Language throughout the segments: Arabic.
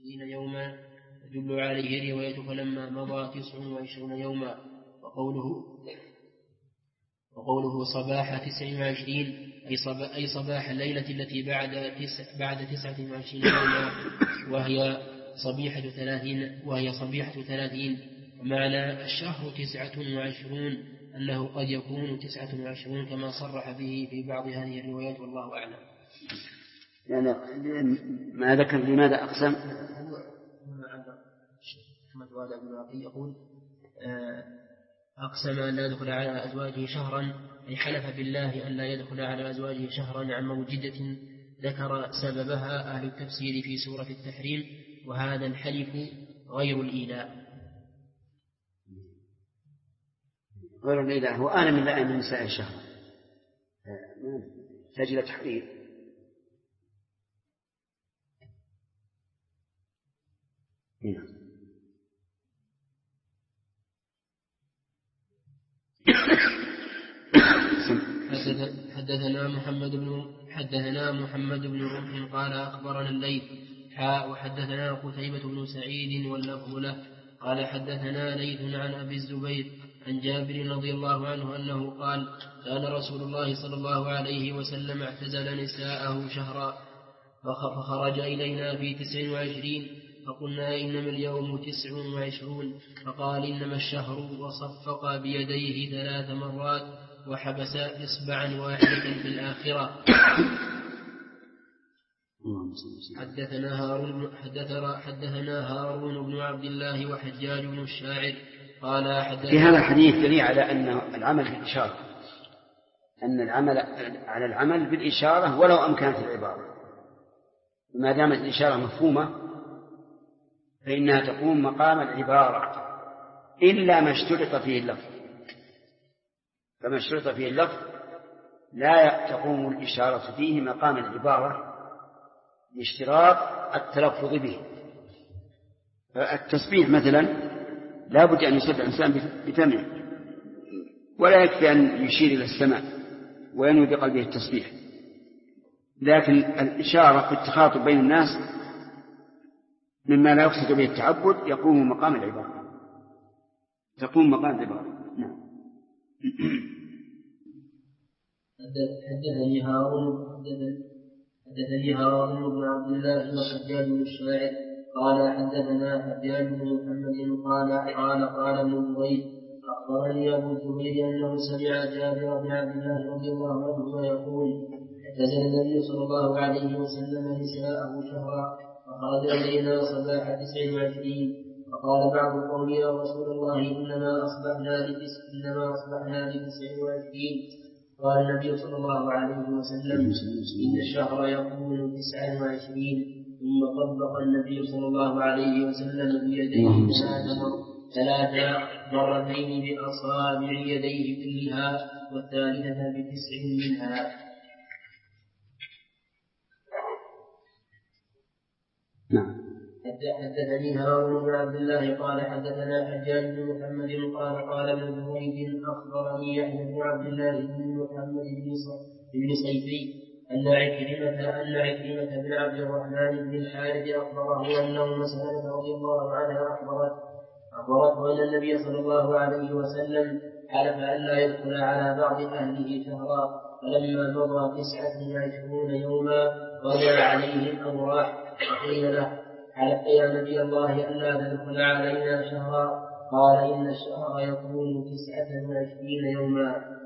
يوما تدل عليه رواية فلما مضى 29 يوما. وقوله صباح 29 أي صباح الليلة التي بعد 29 يوما وهي صبيحة 30. ومعنى الشهر 29 أنه قد يكون 29 كما صرح به في بعض هذه الروايات والله أعلم. يعني ما ذكر لماذا أقسم؟ أحمد وهذا ابن عقيل يقول أقسم أن لا يدخل على أزواجه شهرا، أي حلف بالله أن لا يدخل على أزواجه شهرا عن موجدة ذكر سببها أهل التفسير في سورة التحريم، وهذا الحلف غير الإيلاء. غير الإيلاء هو آن من لائم من نساء الشهر سجل تحريم. حدثنا محمد بن رمح قال أخبرنا الليث وحدثنا قتيبة بن سعيد واللفظ له قال حدثنا ليث عن أبي الزبير عن جابر رضي الله عنه أنه قال كان رسول الله صلى الله عليه وسلم اعتزل نساءه شهرا فخرج إلينا في 29 فقلنا إنما اليوم 29 فقال إنما الشهر وصفق بيديه 3 مرات وحبس إصبعا واحدة في الآخرة. حدثنا هارون بن عبد الله وحجاج بن الشاعر قال في هذا الحديث دليل على أن العمل بالإشارة، أن العمل على العمل بالإشارة ولو أمكنت العبارة، ما دامت الإشارة مفهومة فإنها تقوم مقام العبارة إلا ما اشترط فيه اللفظ، فما اشترط فيه اللفظ لا تقوم الإشارة فيه مقام العبارة لاشتراط التلفظ به. التسبيح مثلا لا بد أن يسبح الإنسان بفمه، ولا يكفي أن يشير إلى السماء وينوي بقلبه التسبيح، لكن الإشارة في التخاطب بين الناس مما لا يقصد به التعبد يقوم مقام العبارة، تقوم مقام العبارة. نعم. حدثني هارون بن عبد الله وحجاج بن الشاعر قال حدثنا حجاج بن محمد قال ابن جريج أخبرني أبو الزبير أنه سمع جابر بن عبد الله رضي الله عنه يقول اعتزل النبي صلى الله عليه وسلم نساءه شهرا فخرج إلينا صباح 29 فقال بعض القوم يا رسول الله إنما أصبحنا ل 29. قال النبي صلى الله عليه وسلم إن الشهر يكون 29. ثم طبق النبي صلى الله عليه وسلم بيديه 3 مرتين بأصابع يديه كلها والثالثة ب9 منها. حدثني هارون بن عبد الله قال حدثنا حجاج بن محمد قال ابن جريج أخبرني يحيى بن عبد الله بن محمد بن صيفي أن عكرمة بن عبد الرحمن بن الحارث أخبره أنه مسألة رضي الله عنها أخبرته أن النبي صلى الله عليه وسلم حلف أن لا يدخل على بعض أهله شهرا فلما مضى 29 يوما رجع عليه الأمراح فقيل له حلفت يا نبي الله أن لا تدخل علينا شهرا قال إن الشهر يكون 29 يوما.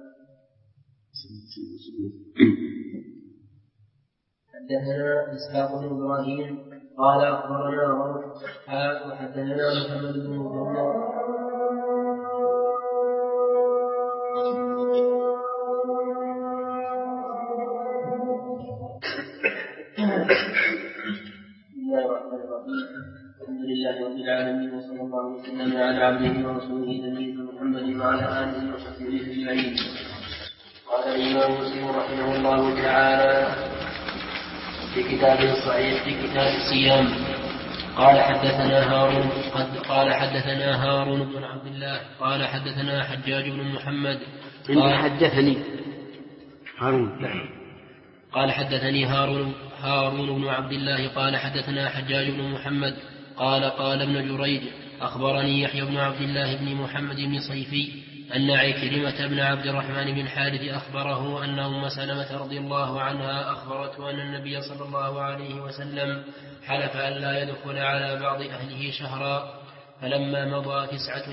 حدثنا إسحاق بن إبراهيم قال أخبرنا روح وحدثنا محمد بن مغنى الحمد لله رب العالمين وصلى الله وسلم على عبده ورسوله نبينا محمد وعلى آله وصحبه أجمعين. قال الإمام مسلم رحمه الله تعالى في كتابه الصحيح في كتاب الصيام قال حدثنا هارون بن عبد الله قال حدثنا حجاج بن محمد قال حدثني هارون قال حدثني هارون بن عبد الله قال حدثنا حجاج بن محمد قال ابن جريج أخبرني يحيى بن عبد الله بن محمد بن صيفي أن عكرمة بن عبد الرحمن بن حارث أخبره أن أم سلمة رضي الله عنها أخبرته أن النبي صلى الله عليه وسلم حلف أن لا يدخل على بعض أهله شهرا فلما مضى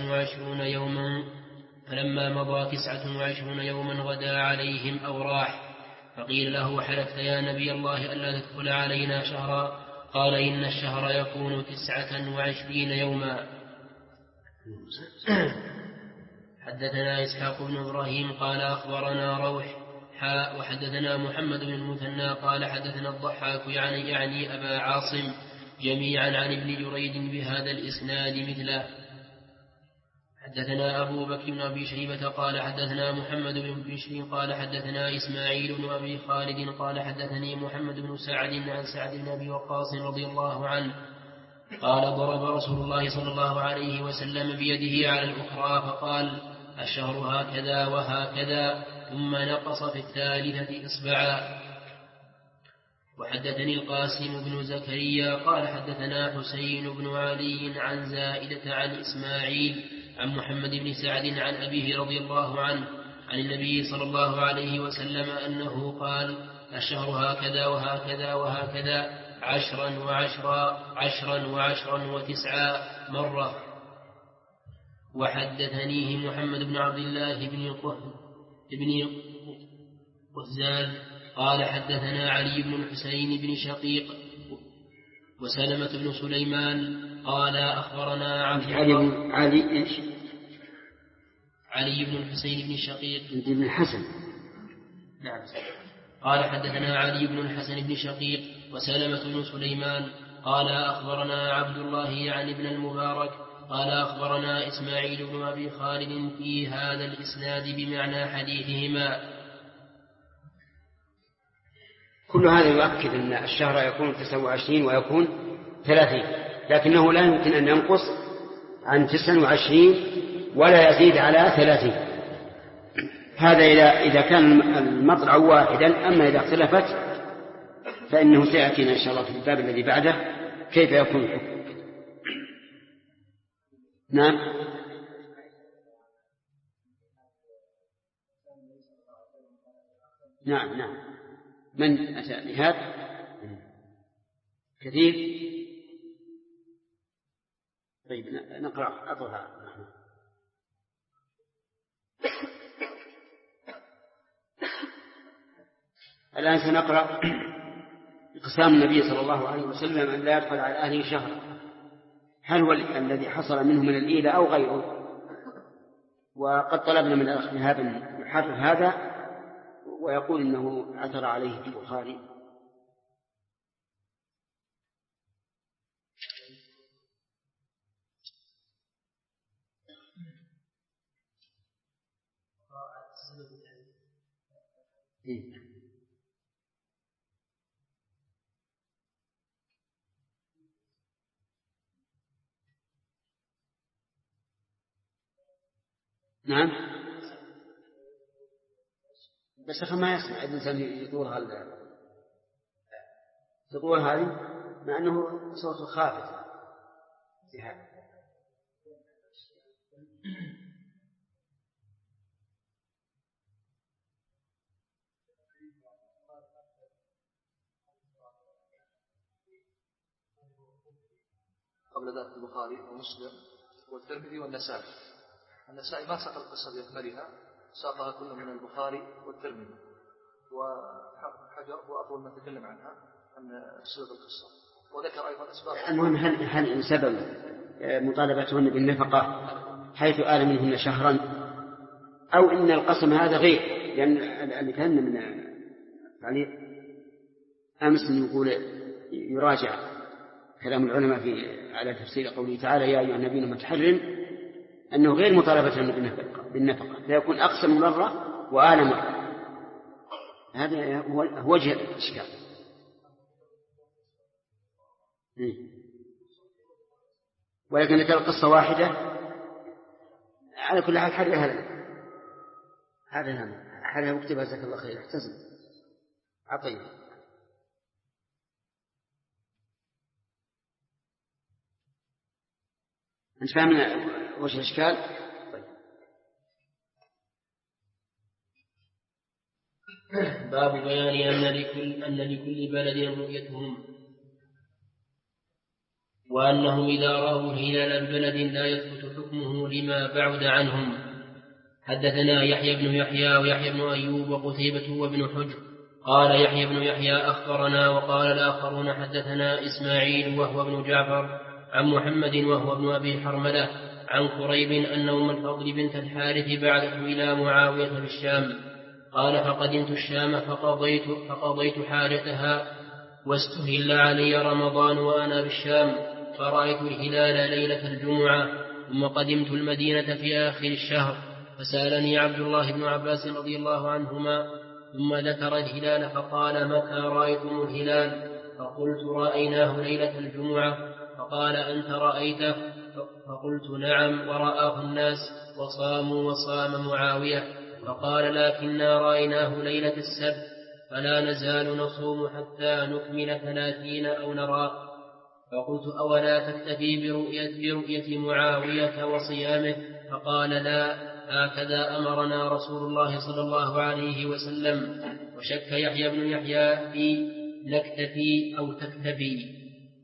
29 يوما غدا عليهم أو راح فقيل له حلفت يا نبي الله ألا تدخل علينا شهرا قال إن الشهر يكون 29 يوما. حدثنا إسحاق بن إبراهيم قال أخبرنا روح وحدثنا محمد بن المثنى قال حدثنا الضحاك يعني أبا عاصم جميعا عن ابن جريج بهذا الإسناد مثله. حدثنا أبو بكر بن أبي شيبة قال حدثنا محمد بن بشر قال حدثنا إسماعيل بن أبي خالد قال حدثني محمد بن سعد عن سعد بن أبي وقاص رضي الله عنه قال ضرب رسول الله صلى الله عليه وسلم بيده على الأخرى فقال الشهر هكذا وهكذا ثم نقص في الثالثة إصبعا. وحدثني القاسم بن زكريا قال حدثنا حسين بن علي عن زائدة عن إسماعيل عن محمد بن سعد عن أبيه رضي الله عنه عن النبي صلى الله عليه وسلم أنه قال الشهر هكذا وهكذا وهكذا 10 و10 و9 مرة. وحدثنيه محمد بن عبد الله بن قهزال قال حدثنا علي بن الحسين بن شقيق وسلمة بن سليمان قال أخبرنا علي بن الحسين بن شقيق بن الحسن. نعم. قال حدثنا علي بن الحسن بن شقيق وسلمة بن سليمان قال أخبرنا عبد الله يعني ابن المبارك قال أخبرنا إسماعيل بن أبي خالد في هذا الإسناد بمعنى حديثهما. كل هذا يؤكد أن الشهر يكون 29 ويكون 30 لكنه لا يمكن أن ينقص عن 29 ولا يزيد على 30. هذا إذا كان المطلع واحدا. أما إذا اختلفت فإنه سيأتينا إن شاء الله في الباب الذي بعده كيف يكون الحكم. نعم. نعم من أتى بهذا كثير. طيب نقرأ أطلها. الآن سنقرأ اقسام النبي صلى الله عليه وسلم أن لا يدخل على أهله شهر، هل هو الذي حصل منه من الإيلة أو غيره؟ وقد طلبنا من الأخ هذا يحرر هذا ويقول إنه عثر عليه في البخاري. نعم بس ما يسمع الإنسان يطول هذه مع أنه صوت خافت. قبل ذلك البخاري ومسلم والترمذي والنسائي. النسائي ما ساق القصة بأكملها، ساقها كل من البخاري والترمذي، وحجر هو أطول ما تكلم عنها عن سبب القصة، وذكر أيضا أسباب. المهم هل سبب مطالبتهن بالنفقة حيث آل منهن شهرا، أو إن القسم هذا غير؟ لأن اللي كان من تعليق أمس يقول يراجع كلام العلماء على تفسير قوله تعالى يا أيها النبي متحرم، أنه غير مطالبة بالنفقة، فيكون أقسم مرة وآل مرة. هذا هو وجه الإشكال. ولكن إذا كانت القصة واحدة على كل حال حرها هذا هذا واكتبها جزاك الله خير. احتزم عطيه. أنت فاهمنا وش الإشكال؟ طيب. باب بيان أن لكل بلد رؤيتهم، وأنهم إذا رأوا الهلال ببلد لا يثبت حكمه لما بعد عنهم. حدثنا يحيى بن يحيى ويحيى بن أيوب وقتيبة وابن حجر. قال يحيى بن يحيى أخبرنا، وقال الآخرون حدثنا إسماعيل وهو ابن جعفر عن محمد وهو ابن أبي حرملة عن قريب أن أم الفضل بنت الحارث بعثته إلى معاوية بالشام. قال فقدمت الشام فقضيت حاجتها، واستهل علي رمضان وأنا بالشام، فرأيت الهلال ليلة الجمعة، ثم قدمت المدينة في آخر الشهر، فسألني عبد الله بن عباس رضي الله عنهما، ثم ذكر الهلال فقال متى رأيتم الهلال؟ فقلت رأيناه ليلة الجمعة. فقال أنت رأيته؟ فقلت نعم، ورآه الناس وصاموا وصام معاوية. فقال لكننا رأيناه ليلة السبت، فلا نزال نصوم حتى نكمل 30 أو نرى. فقلت أولا تكتفي برؤية معاوية وصيامه؟ فقال لا، هكذا أمرنا رسول الله صلى الله عليه وسلم. وشك يحيى بن يحيى في نكتفي أو تكتفي.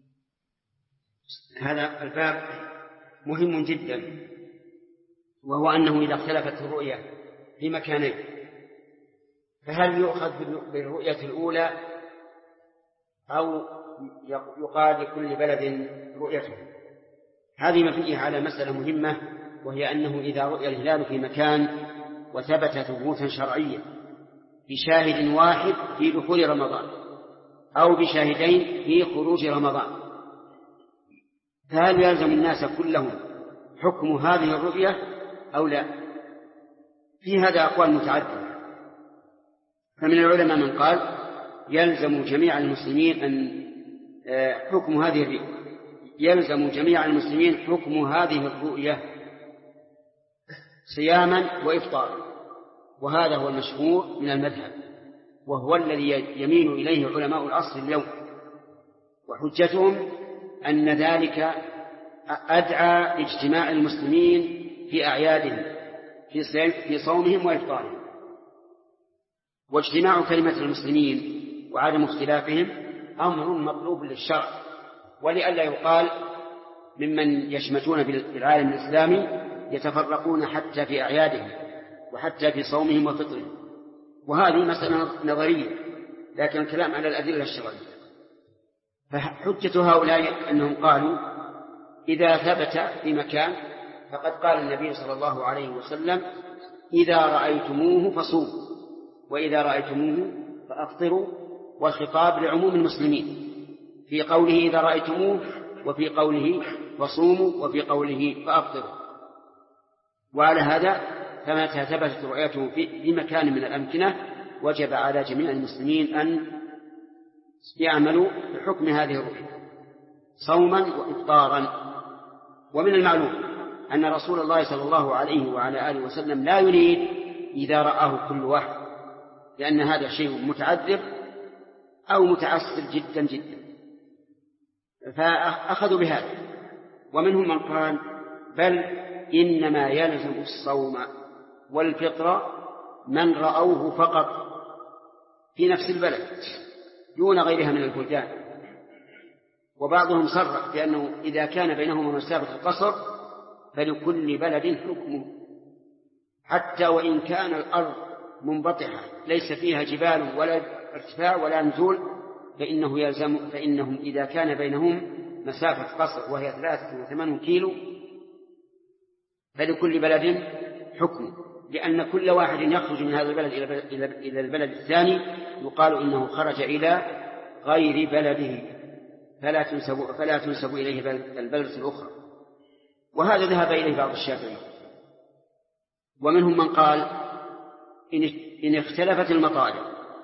هذا الباب مهم جدا، وهو أنه إذا اختلفت الرؤية في مكانين، فهل يؤخذ بالرؤية الأولى أو يقال لكل بلد رؤيته؟ هذه مبنية على مسألة مهمة، وهي أنه إذا رؤي الهلال في مكان وثبت ثبوتا شرعيا بشاهد واحد في دخول رمضان أو بشاهدين في خروج رمضان، فهل يلزم الناس كلهم حكم هذه الرؤية أو لا؟ في هذا أقوال متعددة. فمن العلماء من قال يلزم جميع المسلمين حكم هذه الرؤية، يلزم جميع المسلمين حكم هذه الرؤية صياما وإفطارا، وهذا هو المشهور من المذهب، وهو الذي يميل إليه علماء العصر اليوم، وحجتهم أن ذلك أدعى لاجتماع المسلمين في أعيادهم في صومهم وإفطارهم. واجتماع كلمة المسلمين وعدم اختلافهم أمر مطلوب للشرع، ولئلا يقال ممن يشمتون بالعالم الإسلامي يتفرقون حتى في أعيادهم وحتى في صومهم وفطرهم، وهذه مسألة نظرية، لكن الكلام على الأدلة الشرعية. فحجة هؤلاء أنهم قالوا إذا ثبت في مكان، فقد قال النبي صلى الله عليه وسلم إذا رأيتموه فصوموا وإذا رأيتموه فأفطروا، والخطاب لعموم المسلمين في قوله إذا رأيتموه، وفي قوله فصوموا، وفي قوله فأفطروا. وعلى هذا فمتى ثبتت رؤيته في مكان من الأمكنة وجب على جميع المسلمين أن يعملوا بحكم هذه الرؤية صوما وإفطارا. ومن المعلوم أن رسول الله صلى الله عليه وعلى آله وسلم لا يريد إذا رآه كل واحد، لأن هذا شيء متعذر أو متعسر جدا جدا، فأخذوا بهذا. ومنهم من قال بل إنما يلزم الصوم والفطر من رأوه فقط في نفس البلد دون غيرها من البلدان. وبعضهم صرح بأنه إذا كان بينهما مسافة القصر فلكل بلد حكمه، حتى وإن كان الأرض منبطحة ليس فيها جبال ولا ارتفاع ولا نزول، فإنهم إذا كان بينهم مسافة قصر وهي 3 كيلو فلكل بلد حكمه، لأن كل واحد يخرج من هذا البلد إلى البلد الثاني يقال إنه خرج إلى غير بلده، فلا تنسب إليه البلد الأخرى. وهذا ذهب إليه بعض الشافعي. ومنهم من قال إن اختلفت المطالع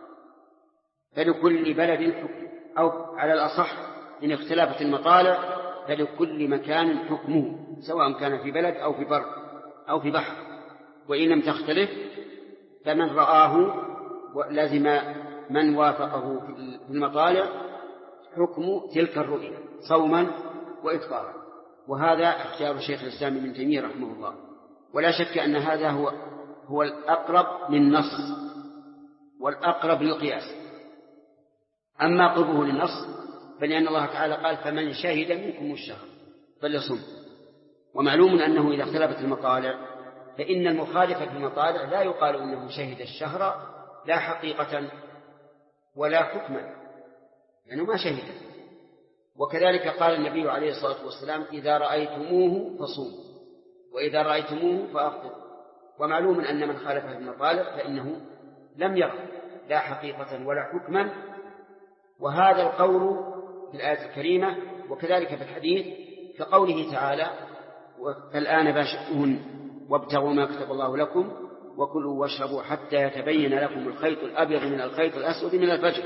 فلكل بلد حكم، أو على الأصح إن اختلفت المطالع فلكل مكان حكمه، سواء كان في بلد أو في بر أو في بحر. وإن لم تختلف فمن رآه لازم من وافقه في المطالع حكم تلك الرؤيا صوما وإفطارا. وهذا اختيار شيخ الإسلام ابن تيمية رحمه الله، ولا شك أن هذا هو الأقرب للنص والأقرب للقياس. أما قربه للنص فلأن الله تعالى قال فمن شهد منكم الشهر فليصم. ومعلوم أنه إذا اختلفت المطالع فإن المخالف في المطالع لا يقال إنه شهد الشهر لا حقيقة ولا حكما، لأنه ما شهد. وكذلك قال النبي عليه الصلاة والسلام إذا رأيتموه فصوموا وإذا رأيتموه فأفطروا. ومعلوم أن من خالف في المطالع فإنه لم يرى لا حقيقة ولا حكما. وهذا القول في الآية الكريمة وكذلك في الحديث كقوله تعالى فالآن باشرون وابتغوا ما كتب الله لكم وكلوا واشربوا حتى يتبين لكم الخيط الأبيض من الخيط الأسود من الفجر.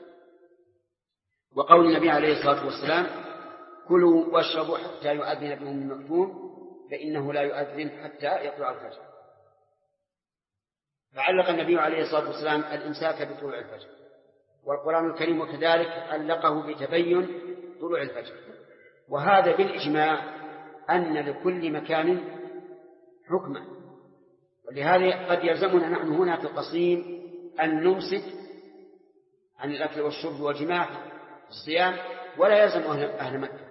وقول النبي عليه الصلاة والسلام كلوا واشربوا حتى يؤذن ابن أم مكتوم فإنه لا يؤذن حتى يطلع الفجر. فعلق النبي عليه الصلاة والسلام الإمساك بطلوع الفجر، والقرآن الكريم وكذلك علقه بتبين طلوع الفجر. وهذا بالإجماع أن لكل مكان حكما. ولهذا قد يلزمنا نحن هنا في القصيم أن نمسك عن الأكل والشرب والجماع في الصيام، ولا يلزم أهل مكة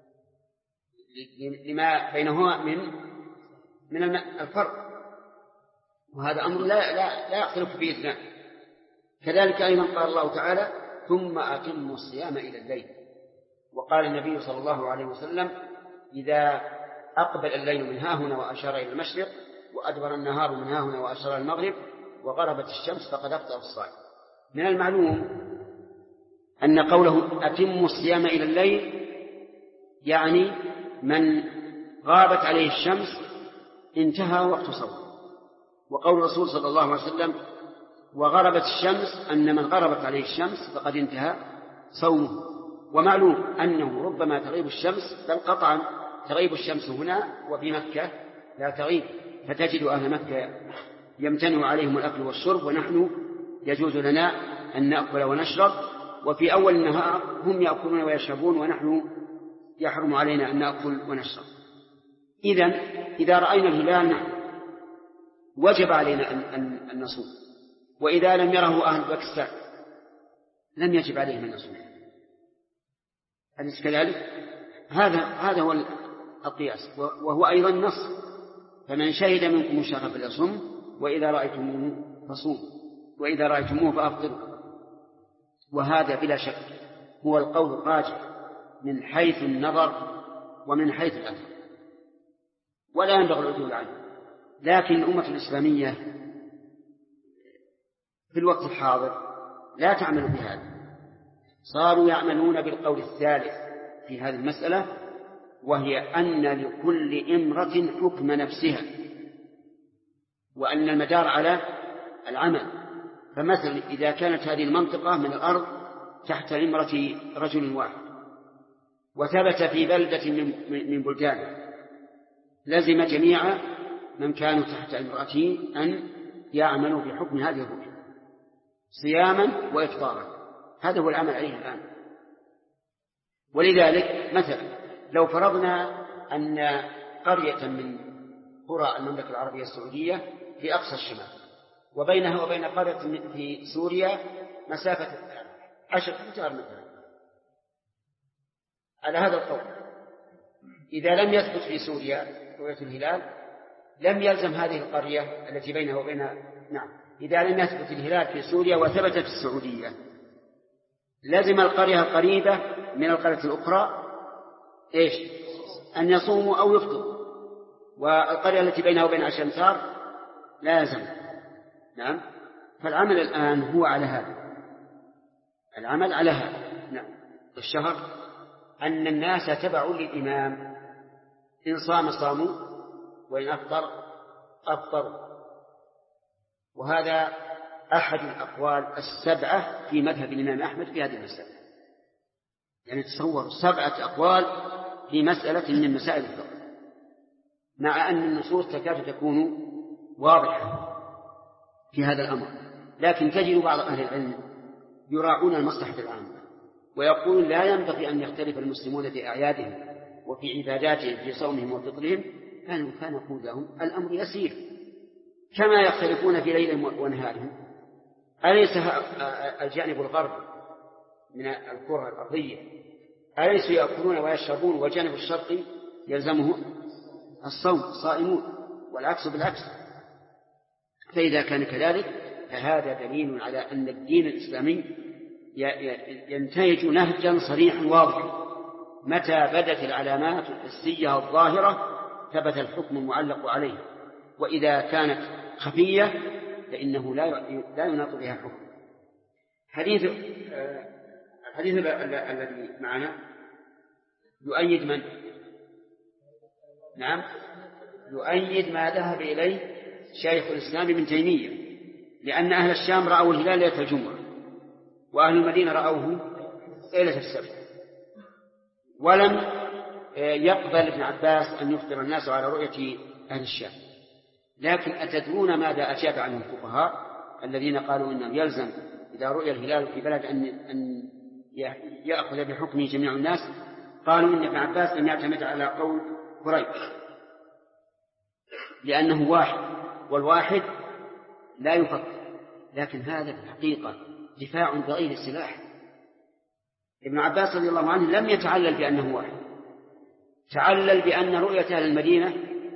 لما بينهما من الفرق. وهذا أمر لا يختلف فيه اثنان. كذلك أيضا قال الله تعالى ثم أتموا الصيام إلى الليل. وقال النبي صلى الله عليه وسلم إذا أقبل الليل من هاهنا وأشار إلى المشرق وأدبر النهار من هاهنا وأشار إلى المغرب وغربت الشمس فقد أفطر الصائم. من المعلوم أن قوله أتموا الصيام إلى الليل يعني من غابت عليه الشمس انتهى وقت صومه. وقول الرسول صلى الله عليه وسلم وغربت الشمس أن من غربت عليه الشمس فقد انتهى صومه. ومعلوم أنه ربما تغيب الشمس بل قطعا تغيب الشمس هنا وفي مكة لا تغيب، فتجد أهل مكة يمتنع عليهم الأكل والشرب ونحن يجوز لنا أن نأكل ونشرب، وفي أول النهار هم يأكلون ويشربون ونحن يحرم علينا أن نأكل ونشرب. إذا رأينا الهلال وجب علينا أن نصوم، وإذا لم يره أهل باكستان لم يجب عليهم أن يصوموا. أليس كذلك؟ هذا هو القياس، وهو أيضا نص فمن شهد منكم الشهر فليصم وإذا رأيتموه فصوموا وإذا رأيتموه فأفطروا. وهذا بلا شك هو القول الراجح من حيث النظر ومن حيث الأثر، ولا ينبغي العدول عنه. لكن الأمة الإسلامية في الوقت الحاضر لا تعمل بهذا، صاروا يعملون بالقول الثالث في هذه المسألة، وهي أن لكل إمرة حكم نفسها وأن المدار على العمل. فمثلا إذا كانت هذه المنطقة من الأرض تحت إمرة رجل واحد وثبت في بلدة من بلدان لزم جميع من كانوا تحت إمرته أن يعملوا بحكم هذه الرؤية صياما وإفطارا. هذا هو العمل عليه الآن. ولذلك مثلا لو فرضنا أن قرية من قرى المملكة العربية السعودية في أقصى الشمال وبينها وبين قرية في سوريا مسافة 10 أمتار مثلا، على هذا القول إذا لم يثبت في سوريا رؤية الهلال لم يلزم هذه القرية التي بينها وبينها إذا لم يثبت الهلال في سوريا وثبت في السعودية لازم القرية القريبة من القرية الأخرى أن يصوموا أو يفطروا، والقرية التي بينها وبين 10 أمتار لازم. فالعمل الآن هو على هذا، العمل على هذا. الشهر أن الناس تبعوا للإمام، إن صام صاموا وإن أفطر أفطروا. وهذا أحد الأقوال 7 في مذهب الإمام أحمد في هذه المسألة. يعني تصوروا 7 أقوال في مسألة من مسائل الفقه، مع أن النصوص تكاد تكون واضحة في هذا الأمر. لكن تجد بعض أهل العلم يراعون المصلحة العامة، ويقول لا ينبغي أن يختلف المسلمون في أعيادهم وفي عباداتهم في صومهم وفطرهم، فنقول لهم الأمر يسير كما يختلفون في ليل ونهارهم. أليس الجانب الغربي من الكرة الأرضية أليسوا يأكلون ويشربون، والجانب الشرقي يلزمه الصوم صائمون، والعكس بالعكس؟ فإذا كان كذلك فهذا دليل على أن الدين الإسلامي ينتهج نهجا صريحا واضحا، متى بدت العلامات الحسية الظاهرة ثبت الحكم المعلق عليه، وإذا كانت خفية فإنه لا يناط بها حكم. الحديث الذي معنا يؤيد من؟ نعم، يؤيد ما ذهب إليه شيخ الإسلام ابن تيمية، لأن أهل الشام رأوا الهلال ليلة الجمعة، وأهل المدينة رأوه ليلة السبت، ولم يقبل ابن عباس أن يخبر الناس على رؤية أهل الشام. لكن أتدرون ماذا أجاب عنه الفقهاء الذين قالوا إنه يلزم إذا رؤي الهلال في بلد أن يأخذ بحكمه جميع الناس؟ قالوا إن ابن عباس لم يعتمد على قول قريب لأنه واحد، والواحد لا يفكر. لكن هذا في الحقيقة دفاع بغير سلاح. ابن عباس رضي الله عنه لم يتعلل بأنه واحد، تعلل بأن رؤية أهل المدينة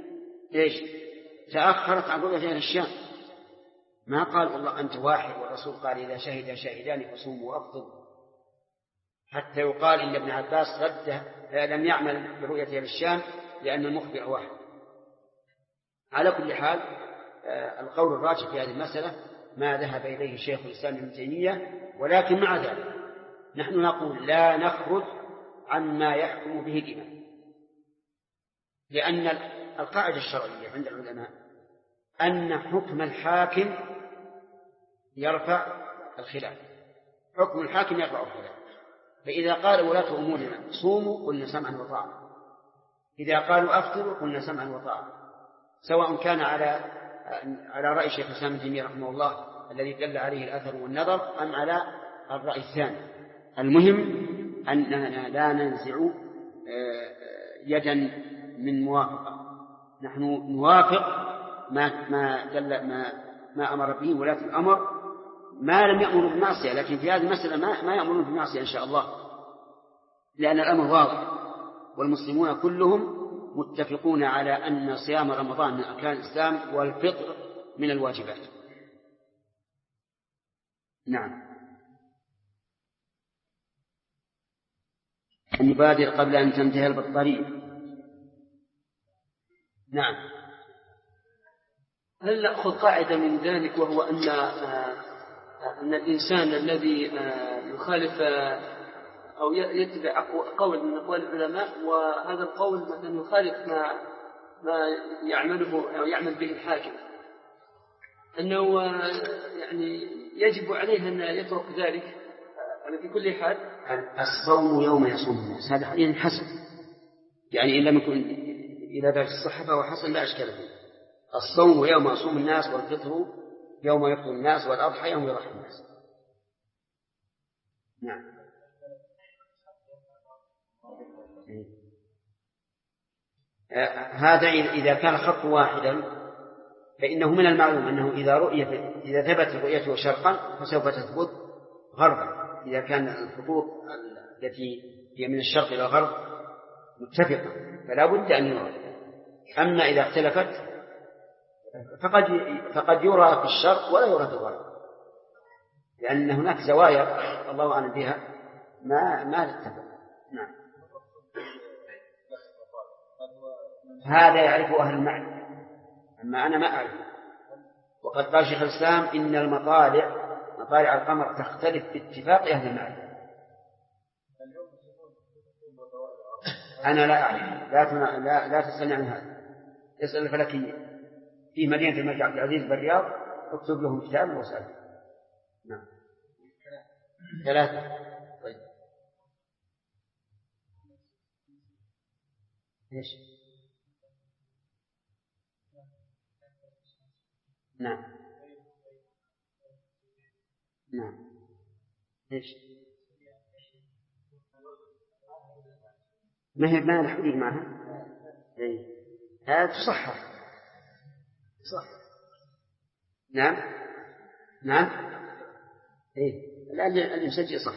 تأخرت عن رؤية أهل الشام. ما قال والله أنت واحد، والرسول قال إذا شهد شاهدان فصوموا وأفطروا، حتى يقال إن ابن عباس لم يعمل برؤية أهل الشام لأن المخبر واحد. على كل حال القول الراجح في هذه المسألة ما ذهب إليه شيخ الإسلام ابن تيمية، ولكن مع ذلك نحن نقول لا نخرج عما يحكم به الإمام، لأن القاعدة الشرعية عند العلماء أن حكم الحاكم يرفع الخلاف، حكم الحاكم يرفع الخلاف. فإذا قال ولاة أمورنا صوموا قلنا سمعا وطاعة، إذا قالوا أفطروا قلنا سمعا وطاعة، سواء كان على رأي شيخ الإسلام ابن تيمية رحمه الله الذي دل عليه الأثر والنظر، أم على الرأي الثاني. المهم أننا لا ننزع يدا من موافقة، نحن نوافق ما أمر به ولاة الأمر، ما لم يأمروا بالمعصية. لكن في هذه المسألة ما يأمرون بالمعصية إن شاء الله، لأن الأمر واضح، والمسلمون كلهم متفقون على أن صيام رمضان من أركان الإسلام والفطر من الواجبات. نعم. نبادر قبل أن تنتهي البطارية. نعم. هل نأخذ قاعدة من ذلك، وهو أن الإنسان الذي يخالف أو يتبع قول من أقوال العلماء، وهذا القول مثلا يخالف ما يعمله أو يعمل به الحاكم، أنه يعني يجب عليه أن يترك ذلك في كل حال؟ الصوم يوم يصوم الناس هذا حديث حسن، يعني إن لم يكن إلى ذلك الصحة فهو حسن لا أشكال فيه. الصوم يوم يصوم الناس، والفطر يوم يفطر الناس، والأضحى يوم يضحي الناس. نعم. هذا إذا كان خط واحدا فإنه من المعلوم أنه إذا ثبت رؤيته شرقا فسوف تثبت غربا، إذا كان الخطوط التي هي من الشرق إلى الغرب متفقة فلا بد أن يرى. أما إذا اختلفت فقد يرى في الشرق ولا يرى في الغرب، لأن هناك زوايا الله أعلم بها ما تتفق. نعم. هذا يعرف أهل المعنى، أما أنا ما أعرف. وقد قال شيخ الإسلام إن مطالع القمر تختلف باتفاق أهل المعنى. أنا لا أعرف، لا تسألني عن هذا، اسأل الفلكية في مدينة الملك عبد العزيز بالرياض، اكتب لهم كتاب واسأل. نعم. 3. طيب. ايش؟ نعم. نعم. إيش؟ ما له حدود معها. إيه؟ هذا تصحح. صح. نعم. إيه؟ اللي مسجل صح.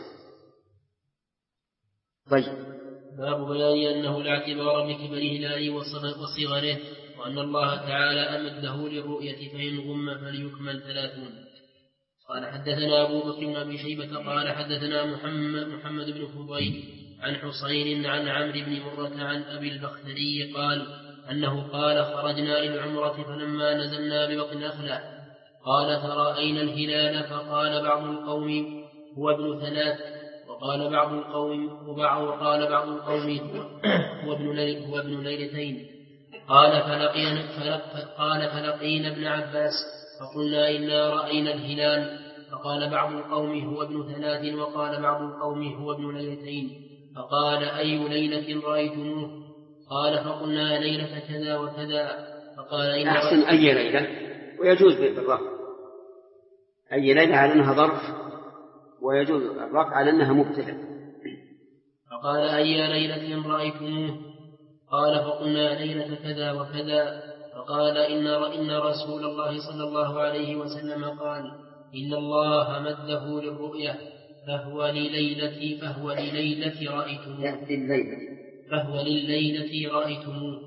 طيب. باب بيان أنه لا اعتبار بكبر هلاله وصغره، وأن الله تعالى أمده للرؤية فإن غم فليكمل 30. قال حدثنا أبو بكر بن أبي شيبة قال حدثنا محمد بن فضيل عن حسين عن عمرو بن مرة عن أبي البختري قال أنه قال خرجنا للعمرة فلما نزلنا ببطن نخلة قال فرأينا الهلال فقال بعض القوم هو ابن 3 وقال بعض القوم هو ابن ليلتين. قال فلقينا ابن عباس فقلنا إنا رأينا الهلال فقال بعض القوم هو ابن 3 وقال بعض القوم هو ابن ليلتين. فقال أي ليلة رأيتموه؟ قال فقلنا ليلة كذا وكذا. فقال إن أحسن أي ليلة ويجوز بالرفع. أي ليلة على أنها ظرف ويجوز الرفع على أنها مبتدأ. فقال أي ليلة رأيتموه؟ قال فقلنا ليلة كذا وكذا. فقال إن رسول الله صلى الله عليه وسلم قال إن الله مده للرؤية فهو لليلة رأيتموه.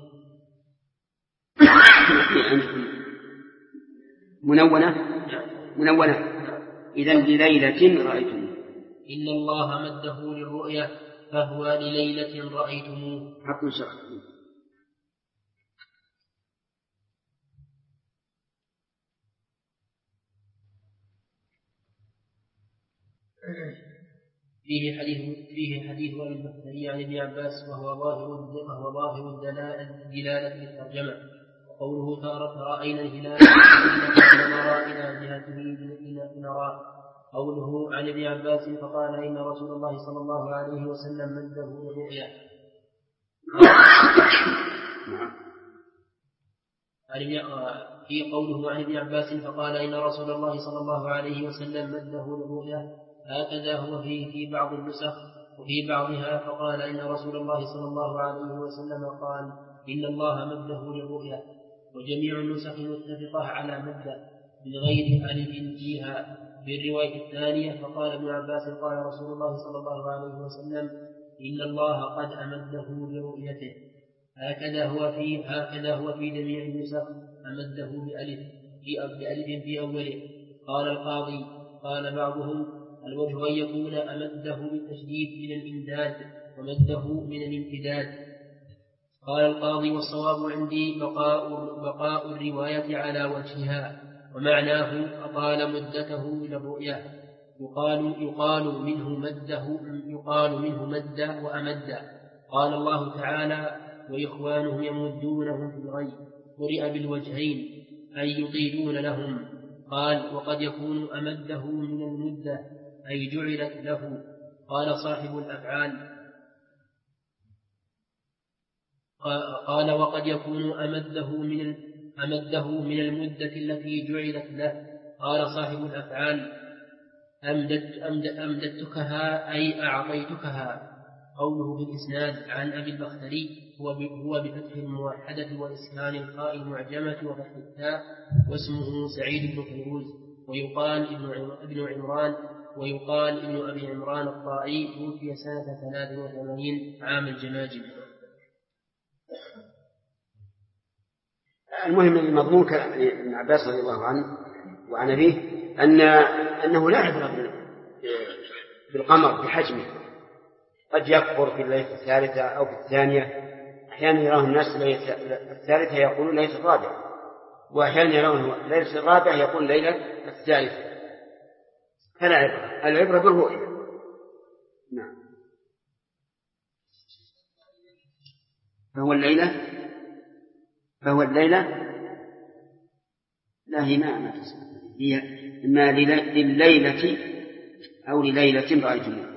منونة إذن لليلة رأيتموه. إن الله مده للرؤية فهو لليلة رأيتموه. حق شرح. فيه حديث أبي البختري عن ابن عباس وهو ظاهر الدلالة للترجمة. وقوله تارة رأينا الهلال نرى إلى جهته نرى. قوله عن ابن عباس فقال إن رسول الله صلى الله عليه وسلم مده للرؤيا. في قوله عن ابن عباس فقال إن رسول الله صلى الله عليه وسلم مده للرؤيا هكذا هو فيه في بعض النسخ. وفي بعضها فقال إن رسول الله صلى الله عليه وسلم قال إن الله مده للرؤيا. وجميع النسخ متفقة على مده من غير ألف فيها. في الرواية الثانية فقال ابن عباس قال رسول الله صلى الله عليه وسلم إن الله قد أمده لرؤيته. هكذا هو في جميع النسخ أمده بألف في أوله. قال القاضي قال بعضهم الوجه أن يكون أمده بالتشديد من الإمداد ومده من الامتداد. قال القاضي والصواب عندي بقاء الرواية على وجهها ومعناه أطال مدته للرؤيا. يقال منه مد وأمد. قال الله تعالى وإخوانهم يمدونهم في الغي. قرئ بالوجهين أي يطيلون لهم. قال وقد يكون أمده من المدة أي جعلت له. قال صاحب الأفعال قال وقد يكون أمده من المدة التي جعلت له. قال صاحب الأفعال أمددتكها أي أعطيتكها. قوله بالإسناد عن أبي البختري هو بفتح الموحدة وإسكان الخاء المعجمة وفتح التاء واسمه سعيد بن فيروز ويقال ابن عمران ويقال ابن أبي عمران الطائي توفي سنة 83 عام الجماجم. المهم المضمون كلام ابن عباس رضي الله عنه وعن أبيه أنه لا عبرة بالقمر بحجمه. قد يكبر في الليلة الثالثة أو في الثانية. أحيانا يراه الناس الليلة الثالثة يقولون ليلة الرابعة وأحيانا يرونه ليلة الرابعة يقول ليلة الثالثة. فلا عبرة. العبرة بالرؤية. نعم. فهو الليلة لا هي ما هي إما لليلة أو لليلة رأيتموه.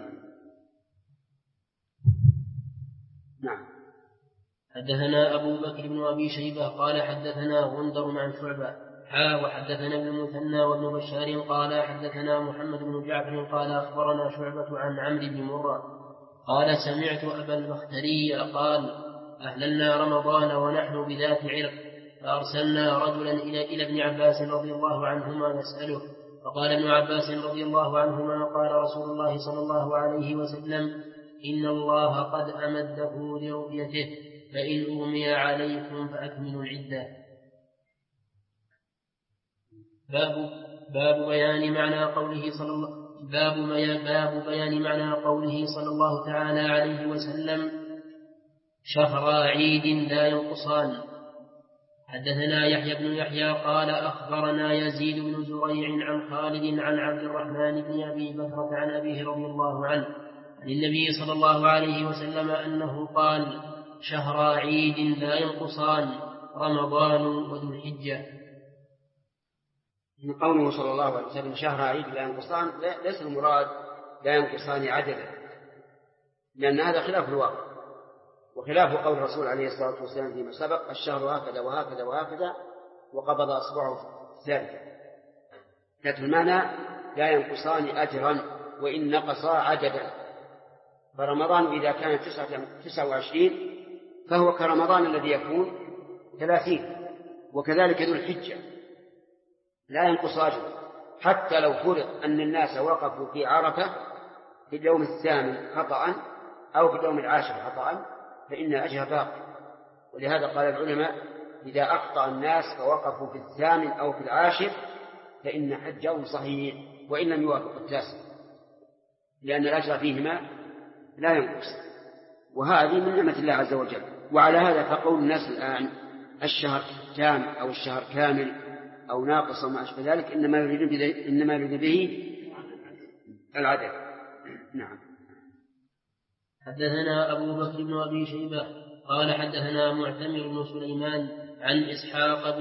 نعم. حدثنا أبو بكر بن أبي شيبة قال حدثنا غندر عن شعبة وحدثنا ابن المثنى وابن بشار قال حدثنا محمد بن جعفر قال أخبرنا شعبة عن عمرو بن مرة قال سمعت أبا البختري قال أهللنا رمضان ونحن بذات عرق فأرسلنا رجلا إلى ابن عباس رضي الله عنهما يسأله فقال ابن عباس رضي الله عنهما قال رسول الله صلى الله عليه وسلم إن الله قد أمده لرؤيته فإن أغمي عليكم فأكملوا العدة. باب بيان معنى قوله صلى الله تعالى عليه وسلم شهر عيد لا ينقصان. حدثنا يحيى بن يحيى قال أخبرنا يزيد بن زريع عن خالد عن عبد الرحمن بن أبي بكرة عن أبيه رضي الله عنه عن النبي صلى الله عليه وسلم أنه قال شهر عيد لا ينقصان رمضان وذو الحجة. من قوله صلى الله عليه وسلم شهر عيد لا ينقصان ليس المراد لا ينقصان عددا، لأن هذا خلاف الواقع وخلاف قول الرسول عليه الصلاة والسلام فيما سبق الشهر هكذا وهكذا وهكذا وقبض أصبعه ذلك. لكن المعنى لا ينقصان أجرا وإن نقصا عددا. فرمضان إذا كان 29 فهو كرمضان الذي يكون 30، وكذلك ذو الحجة لا ينقص أجرا حتى لو فرض أن الناس وقفوا في عرفة في اليوم 8 خطأ أو في اليوم 10 خطأ فإن أجر باقي. ولهذا قال العلماء إذا أخطأ الناس فوقفوا في 8 أو في 10 فإن حجهم صحيح وإن لم يوافق 9، لأن الأجر فيهما لا ينقص، وهذه من نعمة الله عز وجل. وعلى هذا فقول الناس الآن الشهر تام أو الشهر كامل أو ناقص وما أشبه ذلك إنما يريد به العدد. نعم. حدثنا أبو بكر بن أبي شيبة قال حدثنا معتمر بن سليمان عن إسحاق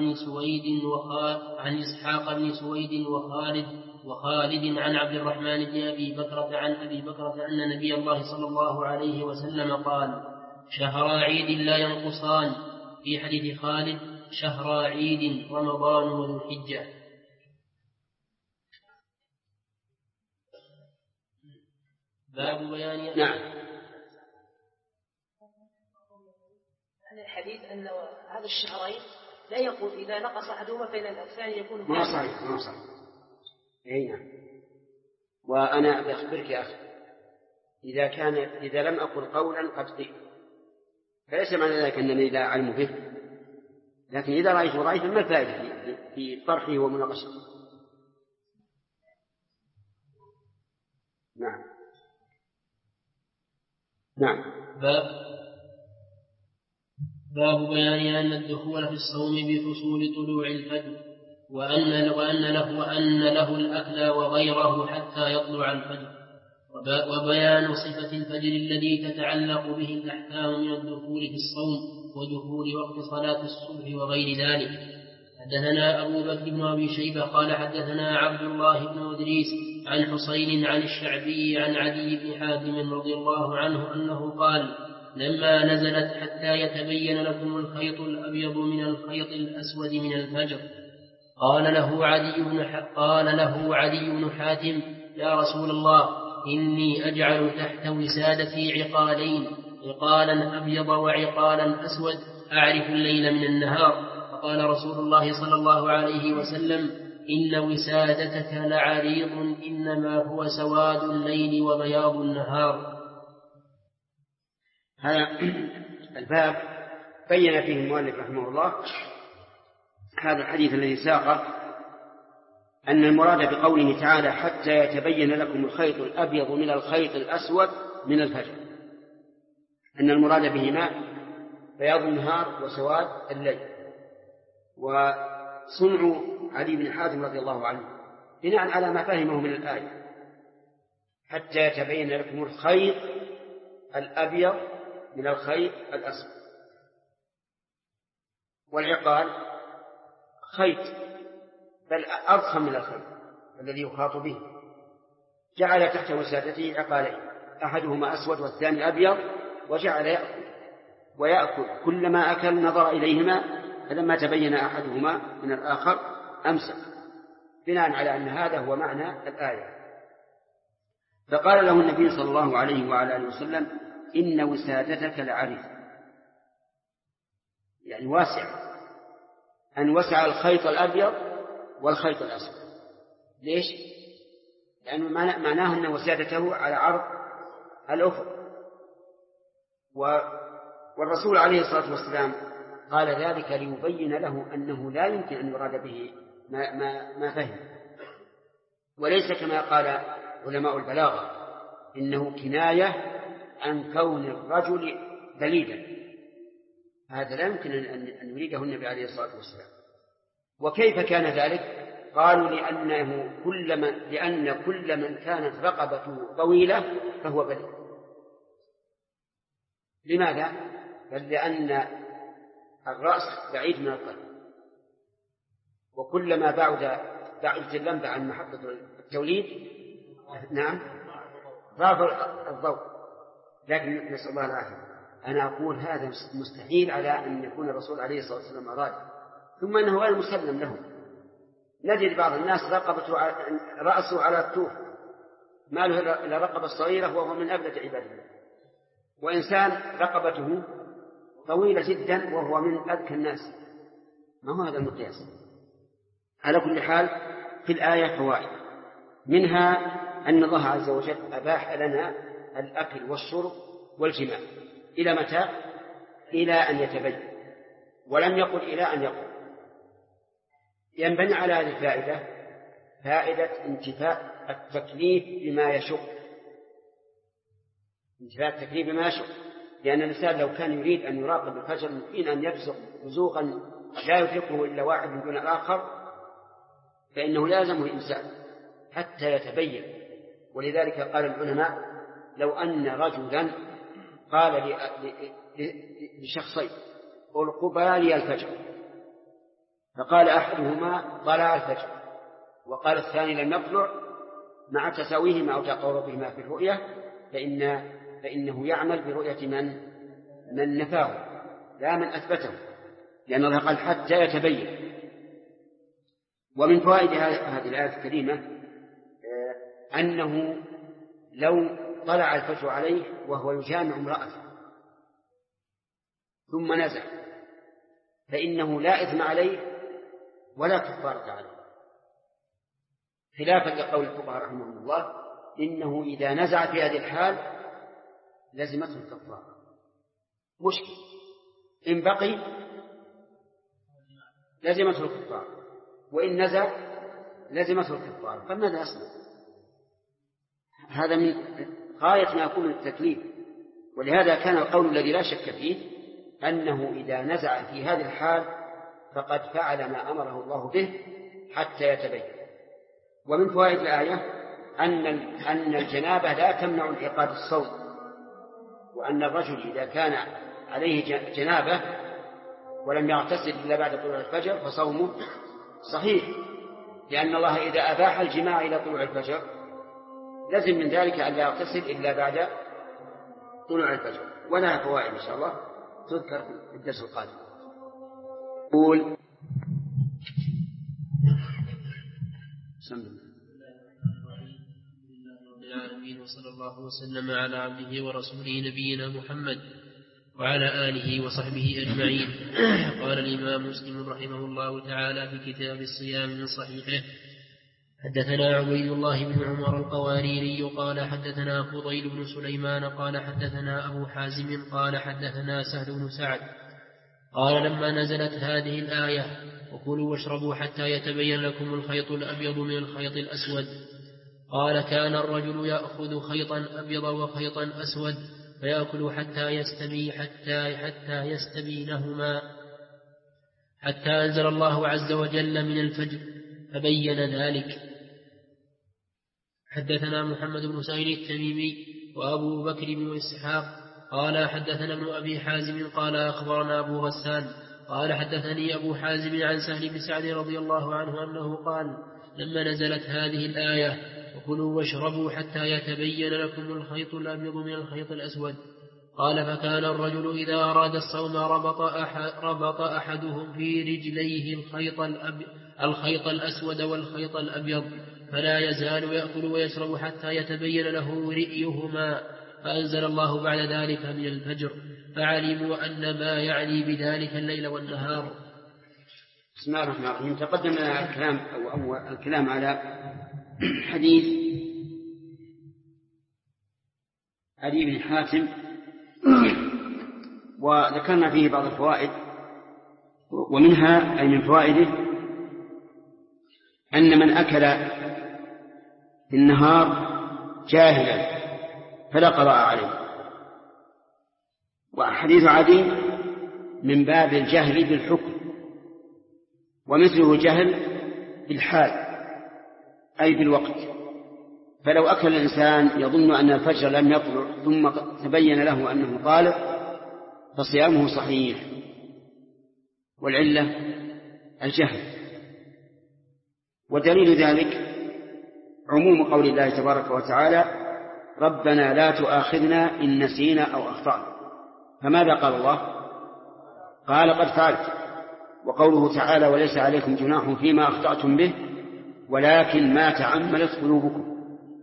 بن سويد وخالد عن عبد الرحمن بن أبي بكرة عن أبي بكرة أن نبي الله صلى الله عليه وسلم قال شهر عيد لا ينقصان. في حديث خالد شهر عيد رمضان وذو الحجة. باب بيان نعم. الحديث أن هذا الشهرين لا يقول إذا نقص أحدهما فإن الثاني يكون ما صحيح. أي نعم. وأنا بأخبرك يا أخي إذا لم أقل قولا قد قيل فليس معنى ذلك أنني لا أعلم به، لكن إذا رأيت ضعيفا ما الفائدة في طرحه ومناقشته. نعم. باب بيان أن الدخول في الصوم بفصول طلوع الفجر وأن له الأكل وغيره حتى يطلع الفجر، وبيان صفة الفجر الذي تتعلق به الأحكام من الدخول في الصوم ودخول وقت صلاة الصبح وغير ذلك. حدثنا أبو بكر بن أبي شيبة قال حدثنا عبد الله بن إدريس عن حسين عن الشعبي عن عدي بن حاتم رضي الله عنه أنه قال لما نزلت حتى يتبين لكم الخيط الأبيض من الخيط الأسود من الفجر قال له عدي بن حاتم يا رسول الله إني أجعل تحت وسادتي عقالين، عقالا أبيض وعقالا أسود أعرف الليل من النهار. فقال رسول الله صلى الله عليه وسلم إن وسادتك لعريض إنما هو سواد الليل وبياض النهار. هذا الباب بين فيه المؤلف رحمه الله هذا الحديث الذي ساقه أن المراد بقوله تعالى حتى يتبين لكم الخيط الأبيض من الخيط الأسود من الفجر أن المراد بهما بياض النهار وسواد الليل. وصنع علي بن حاتم رضي الله عنه بناء على ما فهمه من الآية حتى يتبين لكم الخيط الأبيض من الخيط الأسود. والعقال خيط بل أضخم من الخيط الذي يخاط به، جعل تحت وسادته عقالين أحدهما أسود والثاني أبيض، وجعل يأكل كلما أكل نظر إليهما فلما تبين أحدهما من الآخر أمسك، بناء على أن هذا هو معنى الآية. فقال له النبي صلى الله عليه وعلى آله وسلم: إن وسادتك لعريض، يعني واسع، أن وسع الخيط الأبيض والخيط الأسود. ليش؟ لأنه معناه أن وسادته على عرض الأفق. والرسول عليه الصلاة والسلام قال ذلك ليبين له أنه لا يمكن أن يراد به ما فهم، وليس كما قال علماء البلاغة إنه كناية عن كون الرجل دليلا. هذا لا يمكن أن يريده النبي عليه الصلاة والسلام. وكيف كان ذلك؟ قالوا لأن كل من كانت رقبته طويلة فهو بليد. لماذا؟ بل لأن الرأس بعيد من القلب، وكلما بعدت اللمبة عن محطة التوليد نعم ضعف الضوء. لكن نسأل الله العافية. أنا أقول هذا مستحيل على أن يكون الرسول عليه الصلاة والسلام أراد، ثم أنه غير مسلم له. نجد بعض الناس رأسه على الطوف، ما له إلا رقبة صغيرة وهو من أبلد عباد الله، وإنسان رقبته طويلة جدا وهو من أذكى الناس. ما هو هذا المقياس؟ على كل حال في الآية فوائد، منها أن الله عز وجل أباح لنا الأكل والشرب والجماع. إلى متى؟ إلى أن يتبين، ولم يقل إلى أن يقل. ينبني على هذه الفائدة فائدة انتفاء التكليف بما يشق، انتفاء التكليف بما يشق، لأن الإنسان لو كان يريد أن يراقب الفجر ممكن أن يبزغ بزوغا لا يدركه إلا واحد من دون الآخر، فإنه لازم الإنسان حتى يتبين. ولذلك قال العلماء: لو أن رجلا قال لشخصين: ارقبا لي الفجر، فقال أحدهما: طلع الفجر، وقال الثاني: لم يطلع، مع تساويهما أو تقاربهما في الرؤية، فإنه يعمل برؤية من نفاه لا من أثبته، لأن الله قال حتى يتبين. ومن فوائد هذه الآية الكريمة أنه لو طلع الفجر عليه وهو يجامع امرأته ثم نزع فإنه لا إثم عليه ولا كفارة عليه، خلافا لقول الفقهاء رحمهم الله إنه إذا نزع في هذه الحال لزمته الكفارة. مشكل، إن بقي لزمته الكفارة، وإن نزع لزمته الكفارة. فماذا يصنع؟ هذا من غاية ما يكون التكليف. ولهذا كان القول الذي لا شك فيه أنه إذا نزع في هذه الحال فقد فعل ما أمره الله به حتى يتبين. ومن فوائد الآية أن الجنابة لا تمنع انعقاد الصوم، وأن الرجل إذا كان عليه جنابة ولم يغتسل إلا بعد طلوع الفجر فصومه صحيح، لأن الله إذا أباح الجماع إلى طلوع الفجر لازم من ذلك أن لا يغتسل إلا بعد طلوع الفجر. ولها فوائد إن شاء الله تذكر في الدرس القادم. قول العالمين، وصلى الله وسلم على عبده ورسوله نبينا محمد وعلى آله وصحبه أجمعين. قال الإمام مسلم رحمه الله تعالى في كتاب الصيام من صحيحه: حدثنا عبيد الله بن عمر القواريري قال حدثنا فضيل بن سليمان قال حدثنا أبو حازم قال حدثنا سهل بن سعد قال: لما نزلت هذه الآية: وكلوا واشربوا حتى يتبين لكم الخيط الأبيض من الخيط الأسود، قال: كان الرجل يأخذ خيطا أبيض وخيطا أسود فيأكل حتى يستبينهما، حتى أنزل الله عز وجل من الفجر فبين ذلك. حدثنا محمد بن سعيد التميمي وأبو بكر بن إسحاق قال حدثنا ابن أبي حازم قال أخبرنا أبو غسان قال حدثني أبو حازم عن سهل بن سعد رضي الله عنه أنه قال: لما نزلت هذه الآية: وكلوا واشربوا حتى يتبين لكم الخيط الأبيض من الخيط الأسود، قال فكان الرجل إذا أراد الصوم ربط أحدهم في رجليه الخيط الأسود والخيط الأبيض فلا يزال يأكل ويشرب حتى يتبين له رئيهما. فأنزل الله بعد ذلك من الفجر فعلموا أن ما يعني بذلك الليل والنهار. بسم الله الرحمن الرحيم. تقدم لنا الكلام على حديث علي بن حاتم وذكرنا فيه بعض الفوائد، ومنها أي من فوائده أن من أكل في النهار جاهلا فلا قضاء عليه. وحديث عدي من باب الجهل بالحكم، ومثله جهل بالحال أي بالوقت. فلو أكل الإنسان يظن أن الفجر لم يطلع ثم تبين له أنه طالع فصيامه صحيح، والعلة الجهل. ودليل ذلك عموم قول الله تبارك وتعالى ربنا لا تؤاخذنا إن نسينا أو أخطأنا. فماذا قال الله؟ قال قد فعلت. وقوله تعالى وليس عليكم جناح فيما أخطأتم به ولكن ما تعمدت قلوبكم.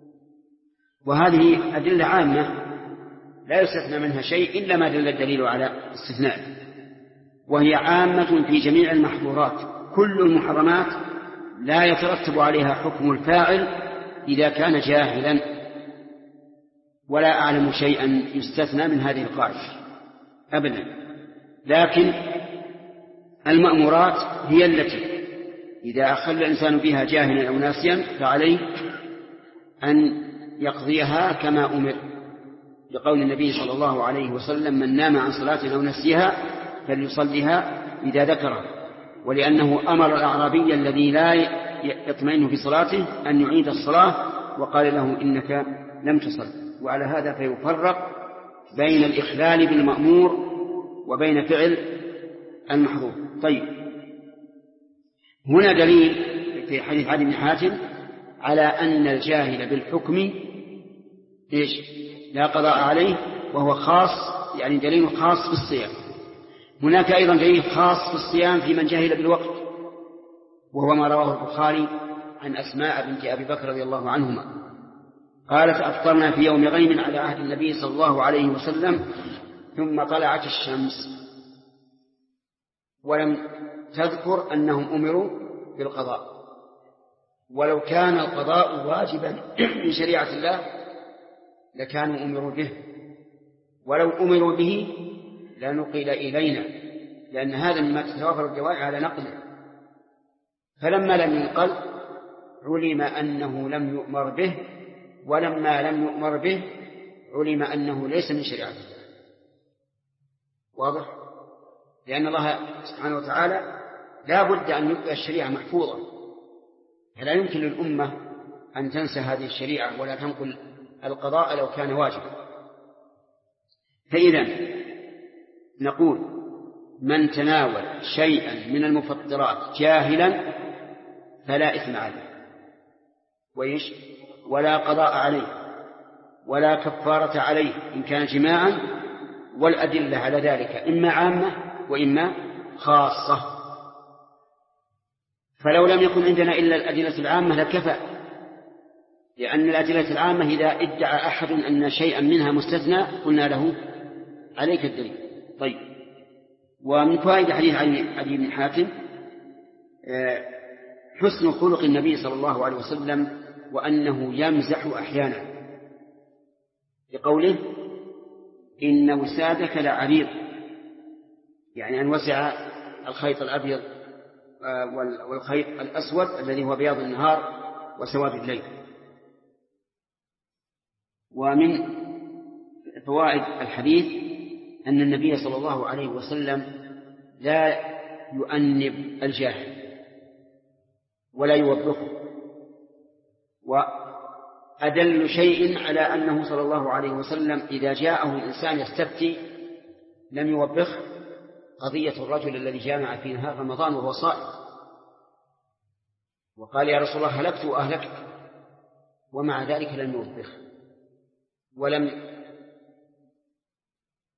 وهذه أدلة عامة لا يستثنى منها شيء إلا ما دل الدليل على استثناء، وهي عامة في جميع المحظورات. كل المحرمات لا يترتب عليها حكم الفاعل إذا كان جاهلا، ولا أعلم شيئا يستثنى من هذه القاعدة أبدا. لكن المأمورات هي التي إذا أخل الإنسان بها جاهلا أو ناسيا فعليه أن يقضيها كما أمر، لقول النبي صلى الله عليه وسلم من نام عن صلاة أو نسيها فليصليها إذا ذكرها، ولأنه أمر الأعرابي الذي لا يطمئن في صلاته أن يعيد الصلاة وقال له إنك لم تصل. وعلى هذا فيفرق بين الإخلال بالمأمور وبين فعل المحظور. طيب، هنا دليل في حديث علي بن حاتم على أن الجاهل بالحكم لا قضاء عليه، وهو خاص، يعني دليل خاص في الصيام. هناك أيضا دليل خاص في الصيام في من جاهل بالوقت، وهو ما رواه البخاري عن أسماء بنت أبي بكر رضي الله عنهما قالت أفطرنا في يوم غيم على عهد النبي صلى الله عليه وسلم ثم طلعت الشمس، ولم تذكر أنهم أمروا بالقضاء. ولو كان القضاء واجبا من شريعة الله لكانوا أمروا به، ولو أمروا به لنقل إلينا، لأن هذا مما تتوافر الجوارح على نقله. فلما لم ينقل علم أنه لم يؤمر به، ولما لم يؤمر به علم أنه ليس من شريعة الله. واضح؟ لأن الله سبحانه وتعالى لا بد أن يبقى الشريعة محفوظة، فلا يمكن للأمة أن تنسى هذه الشريعة ولا تنقل القضاء لو كان واجبا. فإذا نقول من تناول شيئا من المفطرات جاهلا فلا إثم عليه ولا قضاء عليه ولا كفارة عليه إن كان جماعا، والأدلة على ذلك إما عامة وإما خاصة. فلو لم يكن عندنا إلا الأدلة العامة لكفى، لأن الأدلة العامة إذا ادعى أحد أن شيئا منها مستثنى قلنا له عليك الدليل. طيب، ومن فوائد حديث علي بن حاتم حسن خلق النبي صلى الله عليه وسلم، وأنه يمزح أحيانا بقوله إن وسادك لعريض، يعني أن وسع الخيط الأبيض والخيط الأسود الذي هو بياض النهار وسواد الليل. ومن فوائد الحديث أن النبي صلى الله عليه وسلم لا يؤنب الجاهل ولا يوبخه، وأدل شيء على أنه صلى الله عليه وسلم إذا جاءه الإنسان يستفتي لم يوبخه قضية الرجل الذي جامع في نهار رمضان وهو صائم وقال يا رسول الله هلكت وأهلكت، ومع ذلك لم يوبخه ولم ينهه عن ذلك. ومن فوائد الحديث أن النبي صلى الله عليه وسلم لا يؤنب الجاهل ولا يوبخه، وأدل شيء على أنه صلى الله عليه وسلم إذا جاءه الإنسان يستفتي لم يوبخه قضية الرجل الذي جامع في نهار رمضان وهو صائم وقال يا رسول الله هلكت وأهلكت، ومع ذلك لم يوبخه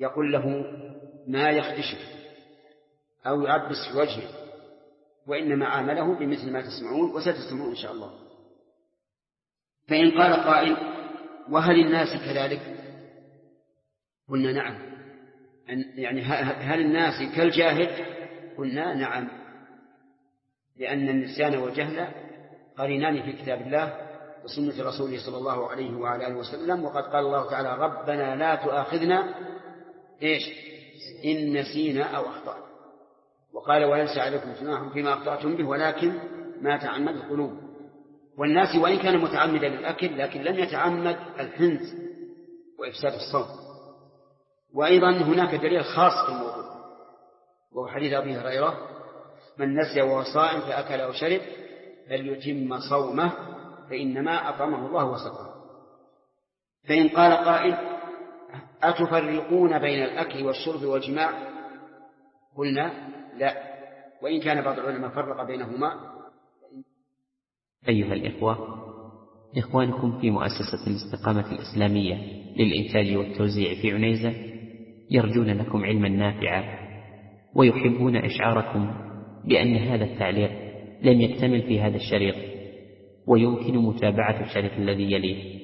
يقول له ما يخدشه أو يعبس في وجهه، وإنما عامله بمثل ما تسمعون وستسمعون إن شاء الله. فإن قال قائل وهل الناس كذلك؟ قلنا نعم. يعني هل الناس كالجاهل؟ قلنا نعم، لأن النسيان والجهل قرينان في كتاب الله وسنة رسوله صلى الله عليه وعلى آله وسلم. وقد قال الله تعالى ربنا لا تؤاخذنا إن نسينا أو أخطأنا، وقال وليس عليكم جناح فيما أخطأتم به ولكن ما تعمد القلوب. والناس وإن كان متعمدا للأكل لكن لم يتعمد الحنث وإفساد الصوم. وأيضا هناك دليل خاص في الموضوع، وهو حديث أبي هريرة من نسي وهو صائم فأكل أو شرب فليتم صومه فإنما أطعمه الله وسقاه. فإن قال قائل أتفرقون بين الأكل والشرب والجماع؟ قلنا لا، وإن كان بعض العلماء فرق بينهما. أيها الإخوة، إخوانكم في مؤسسة الاستقامة الإسلامية للإنتاج والتوزيع في عنيزة يرجون لكم علما نافعا، ويحبون إشعاركم بأن هذا التعليق لم يكتمل في هذا الشريط، ويمكن متابعة الشريط الذي يليه